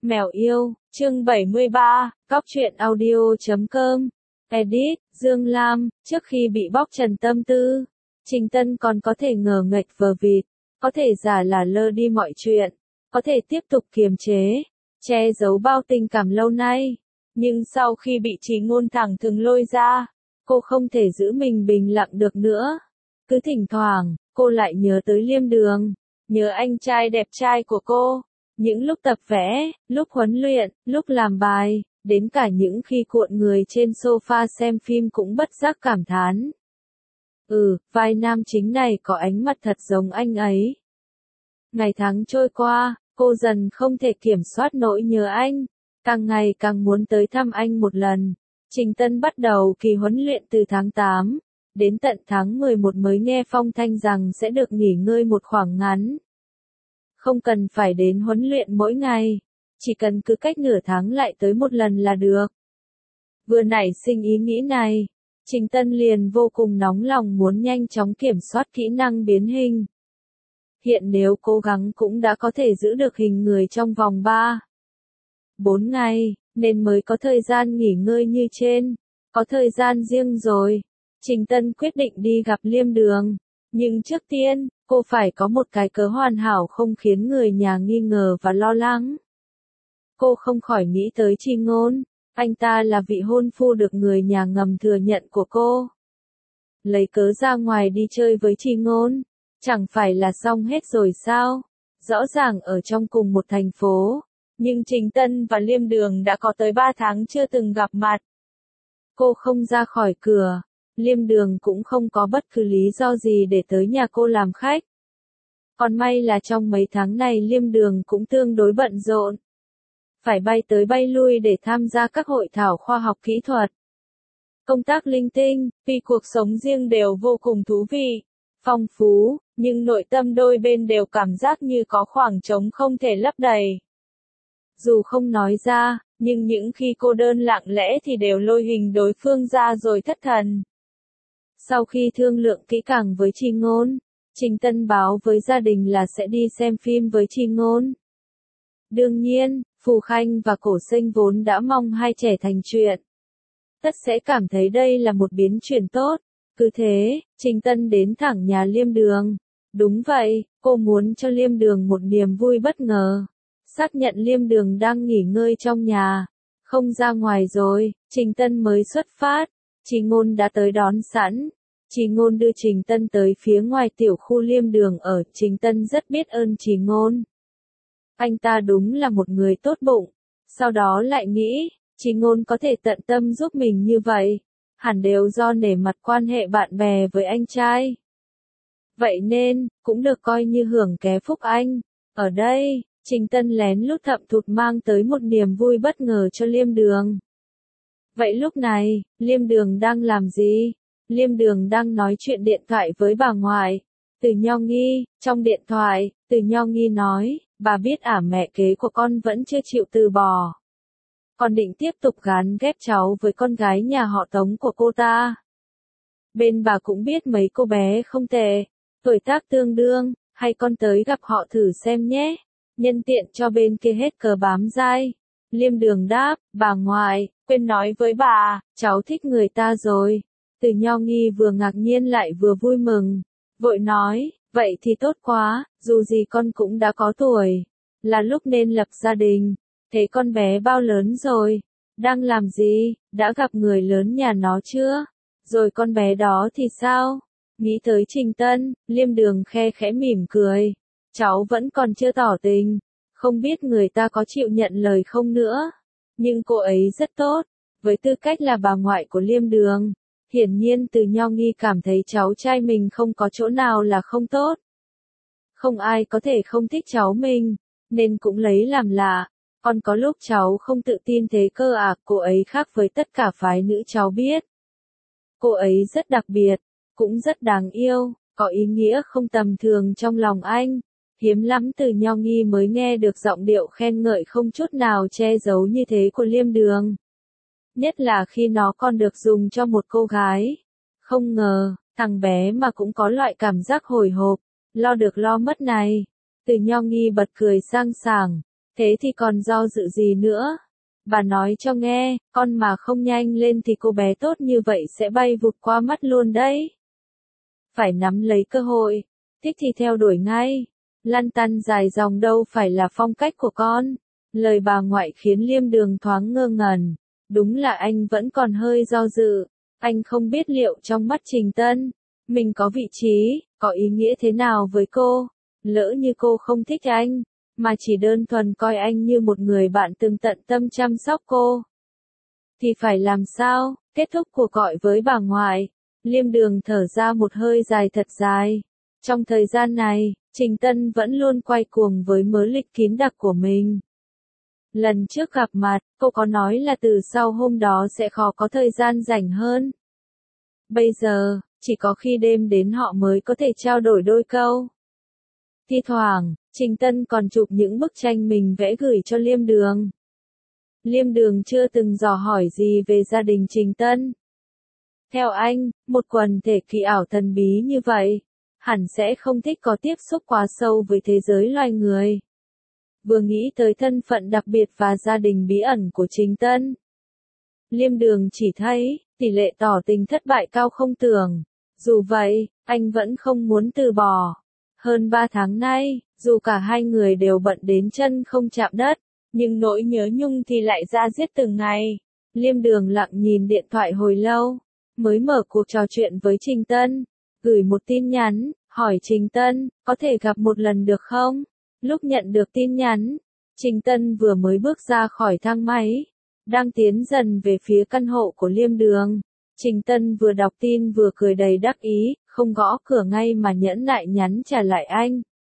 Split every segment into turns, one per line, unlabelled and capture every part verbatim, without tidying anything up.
Mèo yêu, chương bảy mươi ba, Cóc truyện audio chấm com. Edit, Dương Lam, trước khi bị bóc trần tâm tư, Trình Tân còn có thể ngờ nghệch vờ vịt, có thể giả là lơ đi mọi chuyện, có thể tiếp tục kiềm chế, che giấu bao tình cảm lâu nay. Nhưng sau khi bị Trì Ngôn thẳng thừng lôi ra, cô không thể giữ mình bình lặng được nữa. Cứ thỉnh thoảng, cô lại nhớ tới Liêm Đường, nhớ anh trai đẹp trai của cô. Những lúc tập vẽ, lúc huấn luyện, lúc làm bài, đến cả những khi cuộn người trên sofa xem phim cũng bất giác cảm thán. Ừ, vai nam chính này có ánh mặt thật giống anh ấy. Ngày tháng trôi qua, cô dần không thể kiểm soát nỗi nhớ anh, càng ngày càng muốn tới thăm anh một lần. Trình Tân bắt đầu kỳ huấn luyện từ tháng tám, đến tận tháng mười một mới nghe phong thanh rằng sẽ được nghỉ ngơi một khoảng ngắn. Không cần phải đến huấn luyện mỗi ngày, chỉ cần cứ cách nửa tháng lại tới một lần là được. Vừa nảy sinh ý nghĩ này, Trình Tân liền vô cùng nóng lòng muốn nhanh chóng kiểm soát kỹ năng biến hình. Hiện nếu cố gắng cũng đã có thể giữ được hình người trong vòng ba, bốn ngày, nên mới có thời gian nghỉ ngơi như trên, có thời gian riêng rồi. Trình Tân quyết định đi gặp Liêm Đường, nhưng trước tiên, cô phải có một cái cớ hoàn hảo không khiến người nhà nghi ngờ và lo lắng. Cô không khỏi nghĩ tới Trì Ngôn, anh ta là vị hôn phu được người nhà ngầm thừa nhận của cô. Lấy cớ ra ngoài đi chơi với Trì Ngôn, chẳng phải là xong hết rồi sao? Rõ ràng ở trong cùng một thành phố, nhưng Trình Tân và Liêm Đường đã có tới ba tháng chưa từng gặp mặt. Cô không ra khỏi cửa, Liêm Đường cũng không có bất cứ lý do gì để tới nhà cô làm khách. Còn may là trong mấy tháng này Liêm Đường cũng tương đối bận rộn. Phải bay tới bay lui để tham gia các hội thảo khoa học kỹ thuật. Công tác linh tinh, vì cuộc sống riêng đều vô cùng thú vị, phong phú, nhưng nội tâm đôi bên đều cảm giác như có khoảng trống không thể lấp đầy. Dù không nói ra, nhưng những khi cô đơn lặng lẽ thì đều lôi hình đối phương ra rồi thất thần. Sau khi thương lượng kỹ càng với Trì Ngôn, Trình Tân báo với gia đình là sẽ đi xem phim với Trì Ngôn. Đương nhiên, Phù Khanh và Cổ Sinh vốn đã mong hai trẻ thành chuyện. Tất sẽ cảm thấy đây là một biến chuyển tốt. Cứ thế, Trình Tân đến thẳng nhà Liêm Đường. Đúng vậy, cô muốn cho Liêm Đường một niềm vui bất ngờ. Xác nhận Liêm Đường đang nghỉ ngơi trong nhà, không ra ngoài rồi, Trình Tân mới xuất phát. Trì Ngôn đã tới đón sẵn. Trì Ngôn đưa Trình Tân tới phía ngoài tiểu khu Liêm Đường ở. Trình Tân rất biết ơn Trì Ngôn. Anh ta đúng là một người tốt bụng. Sau đó lại nghĩ, Trì Ngôn có thể tận tâm giúp mình như vậy, hẳn đều do nể mặt quan hệ bạn bè với anh trai. Vậy nên, cũng được coi như hưởng ké phúc anh. Ở đây, Trình Tân lén lút thậm thụt mang tới một niềm vui bất ngờ cho Liêm Đường. Vậy lúc này, Liêm Đường đang làm gì? Liêm Đường đang nói chuyện điện thoại với bà ngoại, Từ Nho Nghi. Trong điện thoại, Từ Nho Nghi nói, bà biết ả mẹ kế của con vẫn chưa chịu từ bỏ. Con định tiếp tục gán ghép cháu với con gái nhà họ Tống của cô ta. Bên bà cũng biết mấy cô bé không tệ, tuổi tác tương đương, hay con tới gặp họ thử xem nhé, nhân tiện cho bên kia hết cờ bám dai. Liêm Đường đáp, bà ngoại, quên nói với bà, cháu thích người ta rồi. Từ Nho Nghi vừa ngạc nhiên lại vừa vui mừng, vội nói, vậy thì tốt quá, dù gì con cũng đã có tuổi, là lúc nên lập gia đình. Thế con bé bao lớn rồi? Đang làm gì? Đã gặp người lớn nhà nó chưa? Rồi con bé đó thì sao? Nghĩ tới Trình Tân, Liêm Đường khe khẽ mỉm cười. Cháu vẫn còn chưa tỏ tình, không biết người ta có chịu nhận lời không nữa. Nhưng cô ấy rất tốt, với tư cách là bà ngoại của Liêm Đường. Hiển nhiên Từ Nho Nghi cảm thấy cháu trai mình không có chỗ nào là không tốt. Không ai có thể không thích cháu mình, nên cũng lấy làm lạ. Còn có lúc cháu không tự tin thế cơ à, cô ấy khác với tất cả phái nữ cháu biết. Cô ấy rất đặc biệt, cũng rất đáng yêu, có ý nghĩa không tầm thường trong lòng anh. Hiếm lắm Từ Nho Nghi mới nghe được giọng điệu khen ngợi không chút nào che giấu như thế của Liêm Đường. Nhất là khi nó còn được dùng cho một cô gái. Không ngờ, thằng bé mà cũng có loại cảm giác hồi hộp, lo được lo mất này. Từ Nho Nghi bật cười sang sảng. Thế thì còn do dự gì nữa? Bà nói cho nghe, con mà không nhanh lên thì cô bé tốt như vậy sẽ bay vụt qua mắt luôn đấy. Phải nắm lấy cơ hội, thích thì theo đuổi ngay. Lăn tăn dài dòng đâu phải là phong cách của con. Lời bà ngoại khiến Liêm Đường thoáng ngơ ngẩn. Đúng là anh vẫn còn hơi do dự. Anh không biết liệu trong mắt Trình Tân, mình có vị trí, có ý nghĩa thế nào với cô. Lỡ như cô không thích anh, mà chỉ đơn thuần coi anh như một người bạn từng tận tâm chăm sóc cô. Thì phải làm sao? Kết thúc cuộc gọi với bà ngoại, Liêm Đường thở ra một hơi dài thật dài. Trong thời gian này, Trình Tân vẫn luôn quay cuồng với mớ lịch kín đặc của mình. Lần trước gặp mặt, cô có nói là từ sau hôm đó sẽ khó có thời gian rảnh hơn. Bây giờ, chỉ có khi đêm đến họ mới có thể trao đổi đôi câu. Thi thoảng, Trình Tân còn chụp những bức tranh mình vẽ gửi cho Liêm Đường. Liêm Đường chưa từng dò hỏi gì về gia đình Trình Tân. Theo anh, một quần thể kỳ ảo thần bí như vậy, hẳn sẽ không thích có tiếp xúc quá sâu với thế giới loài người. Vừa nghĩ tới thân phận đặc biệt và gia đình bí ẩn của Trình Tân, Liêm Đường chỉ thấy, tỷ lệ tỏ tình thất bại cao không tưởng. Dù vậy, anh vẫn không muốn từ bỏ. Hơn ba tháng nay, dù cả hai người đều bận đến chân không chạm đất, nhưng nỗi nhớ nhung thì lại ra diết từng ngày. Liêm Đường lặng nhìn điện thoại hồi lâu, mới mở cuộc trò chuyện với Trình Tân, gửi một tin nhắn, hỏi Trình Tân, có thể gặp một lần được không? Lúc nhận được tin nhắn, Trình Tân vừa mới bước ra khỏi thang máy, đang tiến dần về phía căn hộ của Liêm Đường. Trình Tân vừa đọc tin vừa cười đầy đắc ý, không gõ cửa ngay mà nhẫn nại nhắn trả lại anh.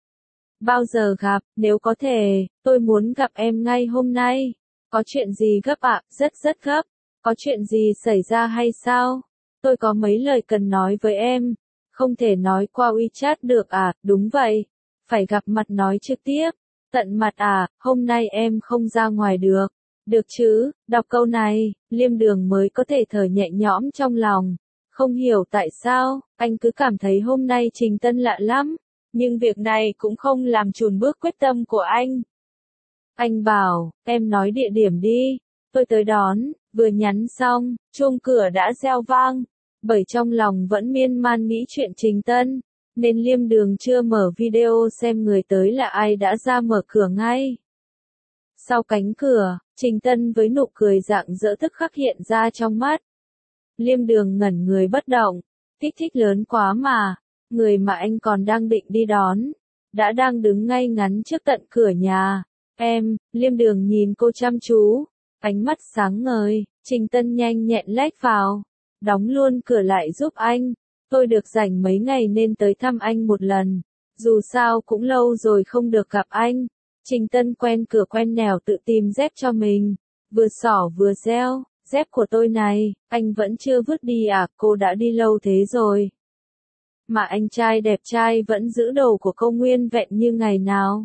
Bao giờ gặp, nếu có thể, tôi muốn gặp em ngay hôm nay. Có chuyện gì gấp ạ? À? Rất rất gấp. Có chuyện gì xảy ra hay sao? Tôi có mấy lời cần nói với em. Không thể nói qua WeChat được à? Đúng vậy. Phải gặp mặt nói trực tiếp. Tận mặt à? Hôm nay em không ra ngoài được. Được chứ? Đọc câu này, Liêm Đường mới có thể thở nhẹ nhõm trong lòng. Không hiểu tại sao, anh cứ cảm thấy hôm nay Trình Tân lạ lắm. Nhưng việc này cũng không làm chùn bước quyết tâm của anh. Anh bảo, em nói địa điểm đi. Tôi tới đón. Vừa nhắn xong, chuông cửa đã reo vang. Bởi trong lòng vẫn miên man nghĩ chuyện Trình Tân, nên Liêm Đường chưa mở video xem người tới là ai đã ra mở cửa ngay. Sau cánh cửa, Trình Tân với nụ cười rạng rỡ tức khắc hiện ra trong mắt. Liêm Đường ngẩn người bất động. Kích thích lớn quá mà. Người mà anh còn đang định đi đón, đã đang đứng ngay ngắn trước tận cửa nhà. Em, Liêm Đường nhìn cô chăm chú, ánh mắt sáng ngời. Trình Tân nhanh nhẹn lách vào, đóng luôn cửa lại giúp anh. Tôi được rảnh mấy ngày nên tới thăm anh một lần. Dù sao cũng lâu rồi không được gặp anh. Trình Tân quen cửa quen nẻo tự tìm dép cho mình. Vừa xỏ vừa reo, dép của tôi này, anh vẫn chưa vứt đi à? Cô đã đi lâu thế rồi. Mà anh trai đẹp trai vẫn giữ đồ của cô nguyên vẹn như ngày nào.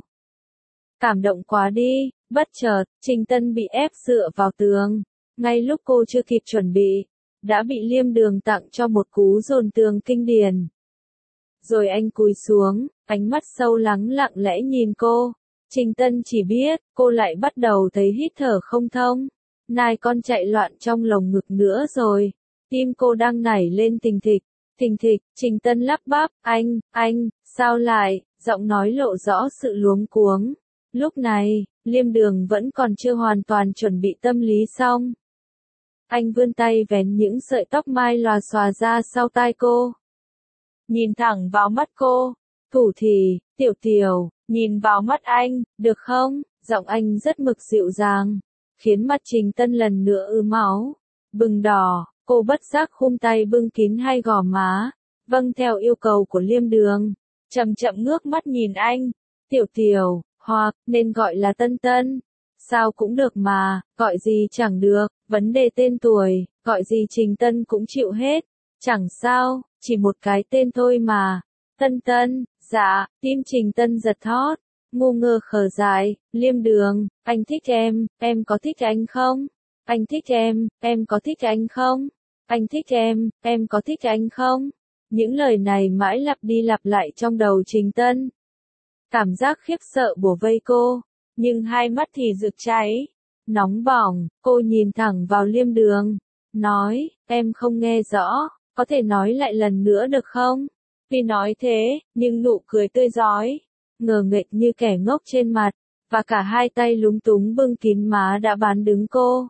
Cảm động quá đi, bất chợt, Trình Tân bị ép dựa vào tường. Ngay lúc cô chưa kịp chuẩn bị, đã bị Liêm Đường tặng cho một cú dồn tường kinh điển. Rồi anh cúi xuống, ánh mắt sâu lắng lặng lẽ nhìn cô. Trình Tân chỉ biết, cô lại bắt đầu thấy hít thở không thông. Nai con chạy loạn trong lồng ngực nữa rồi. Tim cô đang nảy lên thình thịch. Thình thịch, Trình Tân lắp bắp, anh, anh, sao lại, giọng nói lộ rõ sự luống cuống. Lúc này, Liêm Đường vẫn còn chưa hoàn toàn chuẩn bị tâm lý xong. Anh vươn tay vén những sợi tóc mai lòa xòa ra sau tai cô. Nhìn thẳng vào mắt cô, thủ thỉ, tiểu tiểu, nhìn vào mắt anh, được không? Giọng anh rất mực dịu dàng, khiến mặt Trình Tân lần nữa ứ máu, bừng đỏ. Cô bất giác khum tay bưng kín hai gò má, vâng theo yêu cầu của Liêm Đường, chậm chậm ngước mắt nhìn anh. Tiểu tiểu, hoặc nên gọi là Tân Tân. Sao cũng được mà, gọi gì chẳng được, vấn đề tên tuổi, gọi gì Trình Tân cũng chịu hết. Chẳng sao, chỉ một cái tên thôi mà. Tân Tân, dạ, tim Trình Tân giật thót, ngu ngơ khờ dại. Liêm Đường, anh thích em, em có thích anh không? Anh thích em, em có thích anh không? Anh thích em, em có thích anh không? Những lời này mãi lặp đi lặp lại trong đầu Trình Tân. Cảm giác khiếp sợ bủa vây cô. nhưng hai mắt thì rực cháy, nóng bỏng. Cô nhìn thẳng vào Liêm Đường, nói, em không nghe rõ, có thể nói lại lần nữa được không? Tuy nói thế, nhưng nụ cười tươi rói, ngờ nghệch như kẻ ngốc trên mặt, và cả hai tay lúng túng bưng kín má đã bán đứng cô.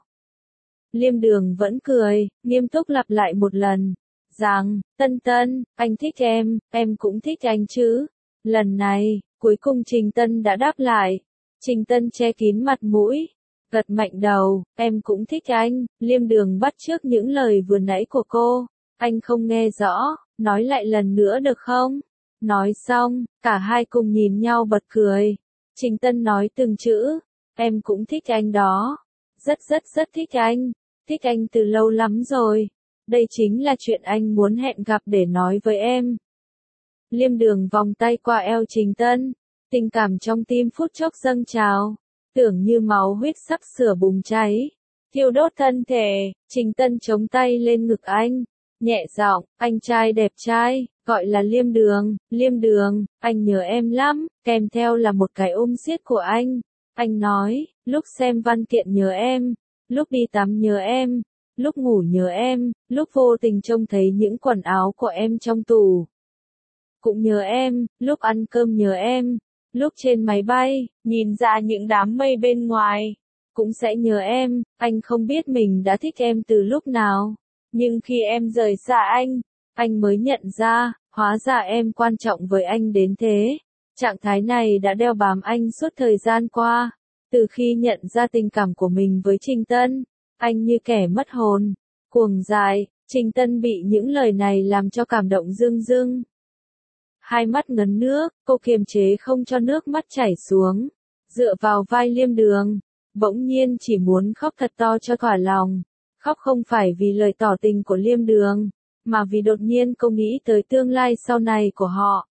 Liêm Đường vẫn cười, nghiêm túc lặp lại một lần, rằng, Tân Tân, anh thích em, em cũng thích anh chứ. Lần này, cuối cùng Trình Tân đã đáp lại. Trình Tân che kín mặt mũi, gật mạnh đầu, em cũng thích anh. Liêm Đường bắt chước những lời vừa nãy của cô, anh không nghe rõ, nói lại lần nữa được không? Nói xong, cả hai cùng nhìn nhau bật cười. Trình Tân nói từng chữ, em cũng thích anh đó, rất rất rất thích anh, thích anh từ lâu lắm rồi. Đây chính là chuyện anh muốn hẹn gặp để nói với em. Liêm Đường vòng tay qua eo Trình Tân, tình cảm trong tim phút chốc dâng trào, tưởng như máu huyết sắp sửa bùng cháy, thiêu đốt thân thể. Trình Tân chống tay lên ngực anh, nhẹ giọng, anh trai đẹp trai, gọi là Liêm Đường. Liêm Đường, anh nhớ em lắm, kèm theo là một cái ôm siết của anh. Anh nói, lúc xem văn kiện nhớ em, lúc đi tắm nhớ em, lúc ngủ nhớ em, lúc vô tình trông thấy những quần áo của em trong tủ cũng nhớ em, lúc ăn cơm nhớ em, lúc trên máy bay, nhìn ra những đám mây bên ngoài, cũng sẽ nhớ em. Anh không biết mình đã thích em từ lúc nào, nhưng khi em rời xa anh, anh mới nhận ra, hóa ra em quan trọng với anh đến thế. Trạng thái này đã đeo bám anh suốt thời gian qua, từ khi nhận ra tình cảm của mình với Trình Tân, anh như kẻ mất hồn, cuồng dại. Trình Tân bị những lời này làm cho cảm động rưng rưng. Hai mắt ngấn nước, cô kiềm chế không cho nước mắt chảy xuống, dựa vào vai Liêm Đường, bỗng nhiên chỉ muốn khóc thật to cho thỏa lòng. Khóc không phải vì lời tỏ tình của Liêm Đường, mà vì đột nhiên cô nghĩ tới tương lai sau này của họ.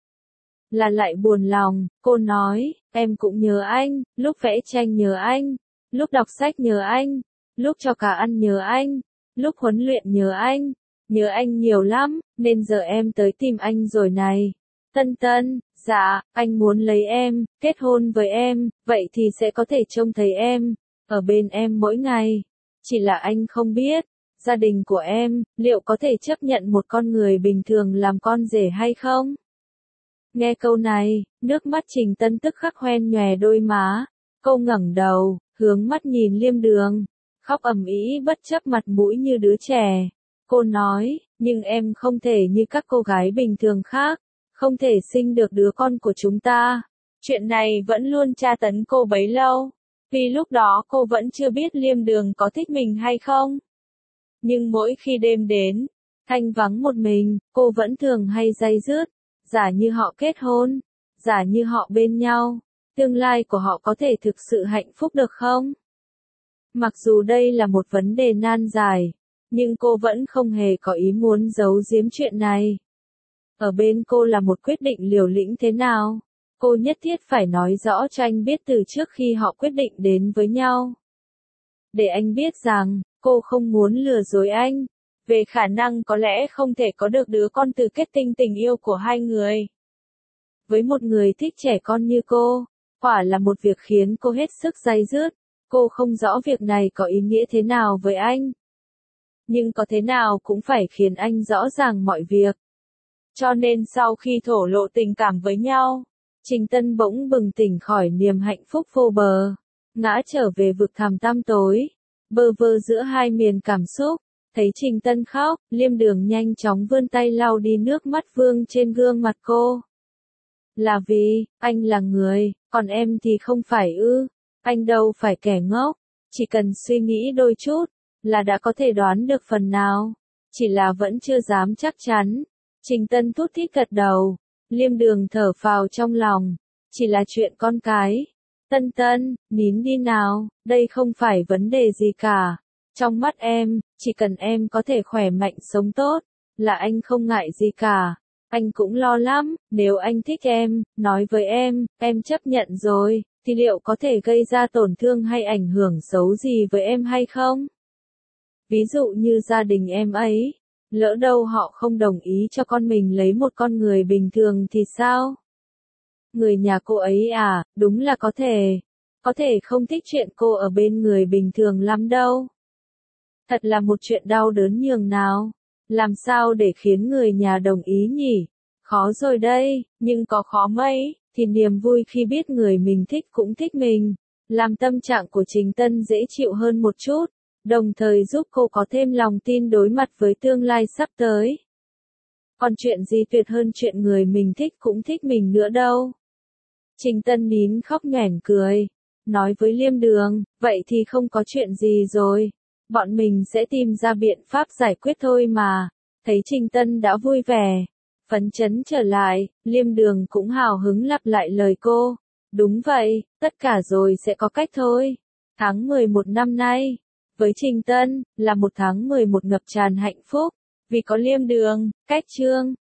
Là lại buồn lòng, cô nói, em cũng nhớ anh, lúc vẽ tranh nhớ anh, lúc đọc sách nhớ anh, lúc cho cả ăn nhớ anh, lúc huấn luyện nhớ anh, nhớ anh nhiều lắm, nên giờ em tới tìm anh rồi này. Tân Tân, dạ, anh muốn lấy em, kết hôn với em, vậy thì sẽ có thể trông thấy em, ở bên em mỗi ngày. Chỉ là anh không biết, gia đình của em, liệu có thể chấp nhận một con người bình thường làm con rể hay không? Nghe câu này, nước mắt Trình Tân tức khắc hoen nhòe đôi má, cô ngẩng đầu, hướng mắt nhìn Liêm Đường, khóc ầm ĩ bất chấp mặt mũi như đứa trẻ. Cô nói, nhưng em không thể như các cô gái bình thường khác, không thể sinh được đứa con của chúng ta. Chuyện này vẫn luôn tra tấn cô bấy lâu, vì lúc đó cô vẫn chưa biết Liêm Đường có thích mình hay không. Nhưng mỗi khi đêm đến, thanh vắng một mình, cô vẫn thường hay day dứt, giả như họ kết hôn, giả như họ bên nhau, tương lai của họ có thể thực sự hạnh phúc được không? Mặc dù đây là một vấn đề nan giải, nhưng cô vẫn không hề có ý muốn giấu giếm chuyện này. Ở bên cô là một quyết định liều lĩnh thế nào, cô nhất thiết phải nói rõ cho anh biết từ trước khi họ quyết định đến với nhau. Để anh biết rằng, cô không muốn lừa dối anh, về khả năng có lẽ không thể có được đứa con từ kết tinh tình yêu của hai người. Với một người thích trẻ con như cô, quả là một việc khiến cô hết sức day dứt. Cô không rõ việc này có ý nghĩa thế nào với anh. Nhưng có thế nào cũng phải khiến anh rõ ràng mọi việc. Cho nên sau khi thổ lộ tình cảm với nhau, Trình Tân bỗng bừng tỉnh khỏi niềm hạnh phúc vô bờ, ngã trở về vực thẳm tăm tối, bơ vơ giữa hai miền cảm xúc. Thấy Trình Tân khóc, Liêm Đường nhanh chóng vươn tay lau đi nước mắt vương trên gương mặt cô. Là vì, anh là người, còn em thì không phải ư. Anh đâu phải kẻ ngốc, chỉ cần suy nghĩ đôi chút, là đã có thể đoán được phần nào, chỉ là vẫn chưa dám chắc chắn. Trình Tân thút thít gật đầu, Liêm Đường thở phào trong lòng, chỉ là chuyện con cái. Tân Tân, nín đi nào, đây không phải vấn đề gì cả. Trong mắt em, chỉ cần em có thể khỏe mạnh sống tốt, là anh không ngại gì cả. Anh cũng lo lắm, nếu anh thích em, nói với em, em chấp nhận rồi, thì liệu có thể gây ra tổn thương hay ảnh hưởng xấu gì với em hay không? Ví dụ như gia đình em ấy, lỡ đâu họ không đồng ý cho con mình lấy một con người bình thường thì sao? Người nhà cô ấy à, đúng là có thể. có thể không thích chuyện cô ở bên người bình thường lắm đâu. Thật là một chuyện đau đớn nhường nào. Làm sao để khiến người nhà đồng ý nhỉ? Khó rồi đây, nhưng có khó mấy, thì niềm vui khi biết người mình thích cũng thích mình, làm tâm trạng của Trình Tân dễ chịu hơn một chút, đồng thời giúp cô có thêm lòng tin đối mặt với tương lai sắp tới. Còn chuyện gì tuyệt hơn chuyện người mình thích cũng thích mình nữa đâu. Trình Tân nín khóc nhoẻn cười, nói với Liêm Đường, vậy thì không có chuyện gì rồi, bọn mình sẽ tìm ra biện pháp giải quyết thôi mà. Thấy Trình Tân đã vui vẻ, phấn chấn trở lại, Liêm Đường cũng hào hứng lặp lại lời cô. Đúng vậy, tất cả rồi sẽ có cách thôi. Tháng mười một năm nay, với Trình Tân, là một tháng mười một ngập tràn hạnh phúc, vì có Liêm Đường, Cách Trương,